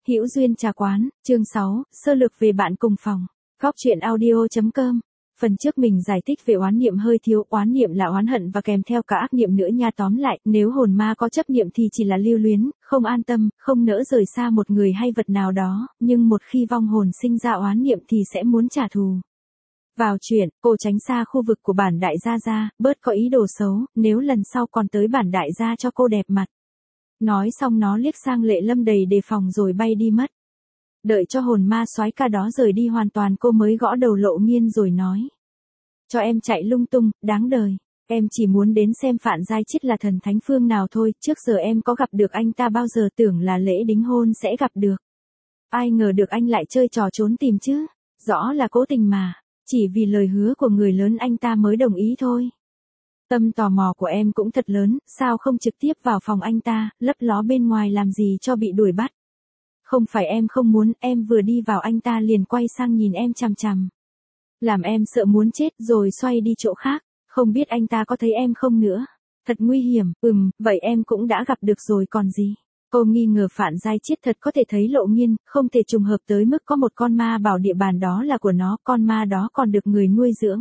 Hữu Duyên Trà Quán, chương 6, sơ lược về bạn cùng phòng. Góc truyện audio.com. Phần trước mình giải thích về oán niệm hơi thiếu, oán niệm là oán hận và kèm theo cả ác niệm nữa nha. Tóm lại, nếu hồn ma có chấp niệm thì chỉ là lưu luyến, không an tâm, không nỡ rời xa một người hay vật nào đó, nhưng một khi vong hồn sinh ra oán niệm thì sẽ muốn trả thù. Vào chuyện, cô tránh xa khu vực của bản đại gia ra, bớt có ý đồ xấu, nếu lần sau còn tới bản đại gia cho cô đẹp mặt. Nói xong nó liếc sang Lệ Lâm đầy đề phòng rồi bay đi mất. Đợi cho hồn ma soái ca đó rời đi hoàn toàn cô mới gõ đầu Lộ Nghiên rồi nói. Cho em chạy lung tung, đáng đời. Em chỉ muốn đến xem Phạn Giai Chít là thần thánh phương nào thôi, trước giờ em có gặp được anh ta bao giờ, tưởng là lễ đính hôn sẽ gặp được. Ai ngờ được anh lại chơi trò trốn tìm chứ, rõ là cố tình mà, chỉ vì lời hứa của người lớn anh ta mới đồng ý thôi. Tâm tò mò của em cũng thật lớn, sao không trực tiếp vào phòng anh ta, lấp ló bên ngoài làm gì cho bị đuổi bắt. Không phải em không muốn, em vừa đi vào anh ta liền quay sang nhìn em chằm chằm. Làm em sợ muốn chết rồi xoay đi chỗ khác, không biết anh ta có thấy em không nữa. Thật nguy hiểm, vậy em cũng đã gặp được rồi còn gì. Cô nghi ngờ Phạn Giai Chít thật có thể thấy Lộ Nghiên, không thể trùng hợp tới mức có một con ma bảo địa bàn đó là của nó, con ma đó còn được người nuôi dưỡng.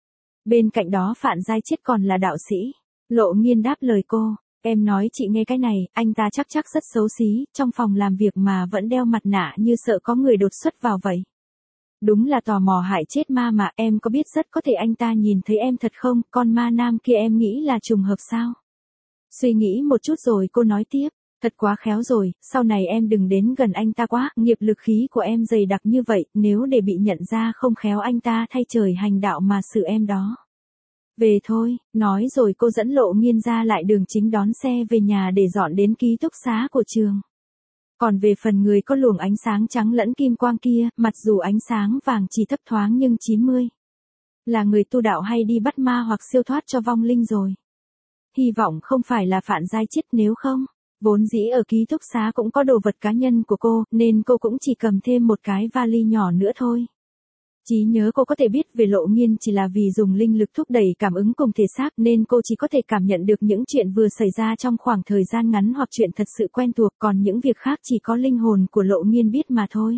Bên cạnh đó Phạn Giai Chít còn là đạo sĩ. Lộ Nghiên đáp lời cô, em nói chị nghe cái này, anh ta chắc rất xấu xí, trong phòng làm việc mà vẫn đeo mặt nạ như sợ có người đột xuất vào vậy. Đúng là tò mò hại chết ma mà, em có biết rất có thể anh ta nhìn thấy em thật không, con ma nam kia em nghĩ là trùng hợp sao? Suy nghĩ một chút rồi cô nói tiếp, thật quá khéo rồi, sau này em đừng đến gần anh ta quá, nghiệp lực khí của em dày đặc như vậy, nếu để bị nhận ra không khéo anh ta thay trời hành đạo mà xử em đó. Về thôi, nói rồi cô dẫn Lộ Nghiên ra lại đường chính đón xe về nhà để dọn đến ký túc xá của trường. Còn về phần người có luồng ánh sáng trắng lẫn kim quang kia, mặc dù ánh sáng vàng chỉ thấp thoáng nhưng 90. Là người tu đạo hay đi bắt ma hoặc siêu thoát cho vong linh rồi. Hy vọng không phải là Phạn Giai Chít, nếu không, vốn dĩ ở ký túc xá cũng có đồ vật cá nhân của cô, nên cô cũng chỉ cầm thêm một cái vali nhỏ nữa thôi. Trí nhớ cô có thể biết về Lộ Nghiên chỉ là vì dùng linh lực thúc đẩy cảm ứng cùng thể xác nên cô chỉ có thể cảm nhận được những chuyện vừa xảy ra trong khoảng thời gian ngắn hoặc chuyện thật sự quen thuộc, còn những việc khác chỉ có linh hồn của Lộ Nghiên biết mà thôi.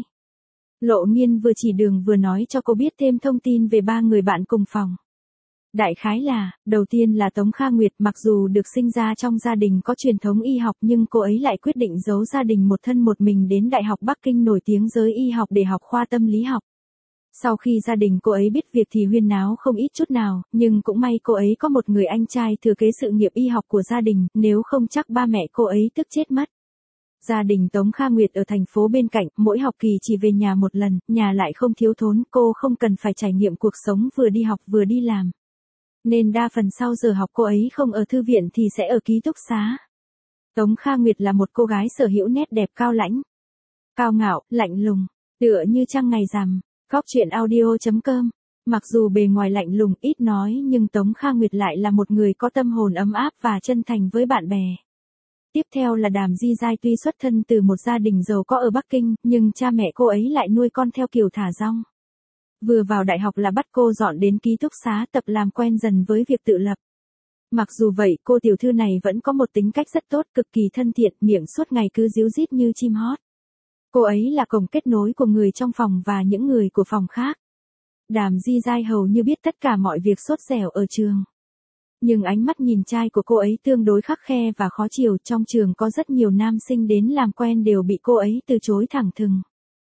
Lộ Nghiên vừa chỉ đường vừa nói cho cô biết thêm thông tin về 3 người bạn cùng phòng. Đại khái là, đầu tiên là Tống Kha Nguyệt, mặc dù được sinh ra trong gia đình có truyền thống y học nhưng cô ấy lại quyết định giấu gia đình một thân một mình đến Đại học Bắc Kinh nổi tiếng giới y học để học khoa tâm lý học. Sau khi gia đình cô ấy biết việc thì huyên náo không ít chút nào, nhưng cũng may cô ấy có một người anh trai thừa kế sự nghiệp y học của gia đình, nếu không chắc ba mẹ cô ấy tức chết mất. Gia đình Tống Kha Nguyệt ở thành phố bên cạnh, mỗi học kỳ chỉ về nhà một lần, nhà lại không thiếu thốn, cô không cần phải trải nghiệm cuộc sống vừa đi học vừa đi làm. Nên đa phần sau giờ học cô ấy không ở thư viện thì sẽ ở ký túc xá. Tống Kha Nguyệt là một cô gái sở hữu nét đẹp cao lãnh, cao ngạo, lạnh lùng, tựa như trăng ngày rằm. Góc truyện audio.com. Mặc dù bề ngoài lạnh lùng ít nói nhưng Tống Kha Nguyệt lại là một người có tâm hồn ấm áp và chân thành với bạn bè. Tiếp theo là Đàm Di Giai, tuy xuất thân từ một gia đình giàu có ở Bắc Kinh, nhưng cha mẹ cô ấy lại nuôi con theo kiểu thả rong. Vừa vào đại học là bắt cô dọn đến ký túc xá tập làm quen dần với việc tự lập. Mặc dù vậy, cô tiểu thư này vẫn có một tính cách rất tốt, cực kỳ thân thiện, miệng suốt ngày cứ ríu rít như chim hót. Cô ấy là cổng kết nối của người trong phòng và những người của phòng khác. Đàm Di Giai hầu như biết tất cả mọi việc sốt dẻo ở trường. Nhưng ánh mắt nhìn trai của cô ấy tương đối khắt khe và khó chiều, trong trường có rất nhiều nam sinh đến làm quen đều bị cô ấy từ chối thẳng thừng.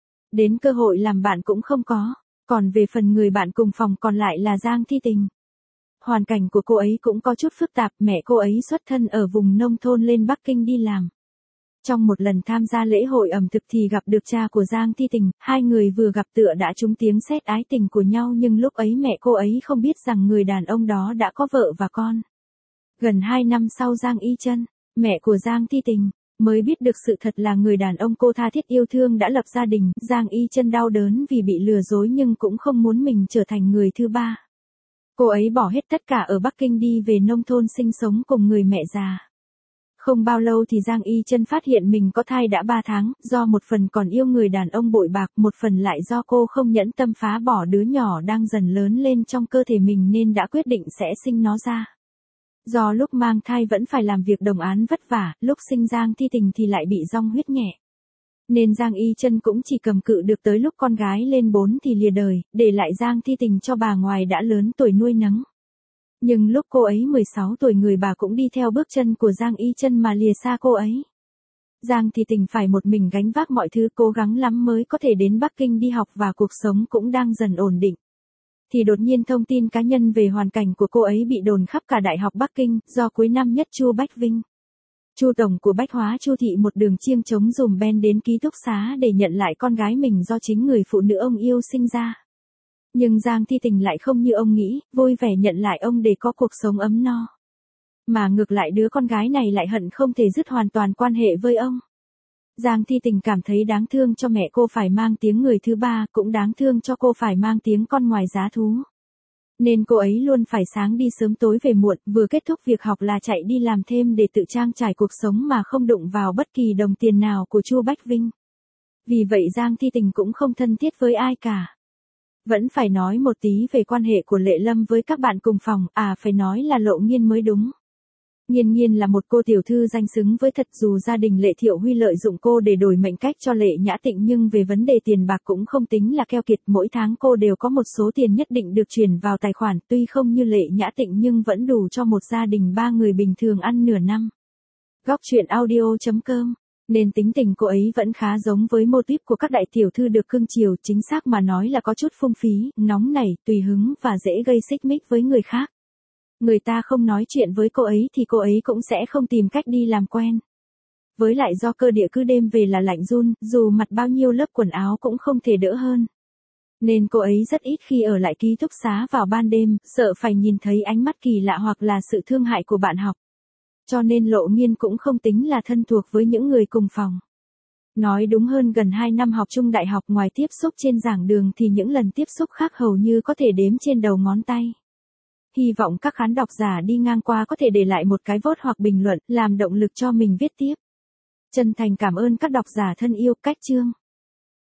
Đến cơ hội làm bạn cũng không có, còn về phần người bạn cùng phòng còn lại là Giang Thi Tình. Hoàn cảnh của cô ấy cũng có chút phức tạp, mẹ cô ấy xuất thân ở vùng nông thôn lên Bắc Kinh đi làm. Trong một lần tham gia lễ hội ẩm thực thì gặp được cha của Giang Thi Tình, hai người vừa gặp tựa đã trúng tiếng sét ái tình của nhau, nhưng lúc ấy mẹ cô ấy không biết rằng người đàn ông đó đã có vợ và con. Gần 2 năm sau Giang Y Chân, mẹ của Giang Thi Tình, mới biết được sự thật là người đàn ông cô tha thiết yêu thương đã lập gia đình. Giang Y Chân đau đớn vì bị lừa dối nhưng cũng không muốn mình trở thành người thứ ba. Cô ấy bỏ hết tất cả ở Bắc Kinh đi về nông thôn sinh sống cùng người mẹ già. Không bao lâu thì Giang Y Chân phát hiện mình có thai đã 3 tháng, do một phần còn yêu người đàn ông bội bạc, một phần lại do cô không nhẫn tâm phá bỏ đứa nhỏ đang dần lớn lên trong cơ thể mình nên đã quyết định sẽ sinh nó ra. Do lúc mang thai vẫn phải làm việc đồng áng vất vả, lúc sinh Giang Thi Tình thì lại bị dong huyết nhẹ. Nên Giang Y Trân cũng chỉ cầm cự được tới lúc con gái lên 4 thì lìa đời, để lại Giang Thi Tình cho bà ngoại đã lớn tuổi nuôi nấng. Nhưng lúc cô ấy 16 tuổi người bà cũng đi theo bước chân của Giang Y Trân mà lìa xa cô ấy. Giang Thi Tình phải một mình gánh vác mọi thứ, cố gắng lắm mới có thể đến Bắc Kinh đi học và cuộc sống cũng đang dần ổn định. Thì đột nhiên thông tin cá nhân về hoàn cảnh của cô ấy bị đồn khắp cả Đại học Bắc Kinh, do cuối năm nhất Chu Bách Vinh. Chu tổng của Bách Hóa Chu thị một đường chiêng chống dùm ben đến ký túc xá để nhận lại con gái mình do chính người phụ nữ ông yêu sinh ra. Nhưng Giang Thi Tình lại không như ông nghĩ, vui vẻ nhận lại ông để có cuộc sống ấm no. Mà ngược lại đứa con gái này lại hận không thể dứt hoàn toàn quan hệ với ông. Giang Thi Tình cảm thấy đáng thương cho mẹ cô phải mang tiếng người thứ ba, cũng đáng thương cho cô phải mang tiếng con ngoài giá thú. Nên cô ấy luôn phải sáng đi sớm tối về muộn, vừa kết thúc việc học là chạy đi làm thêm để tự trang trải cuộc sống mà không đụng vào bất kỳ đồng tiền nào của Chu Bách Vinh. Vì vậy Giang Thi Tình cũng không thân thiết với ai cả. Vẫn phải nói một tí về quan hệ của Lệ Lâm với các bạn cùng phòng, phải nói là Lộ Nghiên mới đúng. Nghiên Nghiên là một cô tiểu thư danh xứng với thật, dù gia đình Lệ Thiệu Huy lợi dụng cô để đổi mệnh cách cho Lệ Nhã Tịnh nhưng về vấn đề tiền bạc cũng không tính là keo kiệt, mỗi tháng cô đều có một số tiền nhất định được chuyển vào tài khoản, tuy không như Lệ Nhã Tịnh nhưng vẫn đủ cho một gia đình 3 người bình thường ăn nửa năm. Góc truyện audio.com. Nên tính tình cô ấy vẫn khá giống với mô típ của các đại tiểu thư được cưng chiều, chính xác mà nói là có chút phung phí, nóng nảy, tùy hứng và dễ gây xích mích với người khác. Người ta không nói chuyện với cô ấy thì cô ấy cũng sẽ không tìm cách đi làm quen. Với lại do cơ địa cứ đêm về là lạnh run, dù mặc bao nhiêu lớp quần áo cũng không thể đỡ hơn. Nên cô ấy rất ít khi ở lại ký túc xá vào ban đêm, sợ phải nhìn thấy ánh mắt kỳ lạ hoặc là sự thương hại của bạn học. Cho nên Lộ Nghiên cũng không tính là thân thuộc với những người cùng phòng. Nói đúng hơn gần 2 năm học chung đại học, ngoài tiếp xúc trên giảng đường thì những lần tiếp xúc khác hầu như có thể đếm trên đầu ngón tay. Hy vọng các khán độc giả đi ngang qua có thể để lại một cái vote hoặc bình luận, làm động lực cho mình viết tiếp. Chân thành cảm ơn các độc giả thân yêu. Cách chương.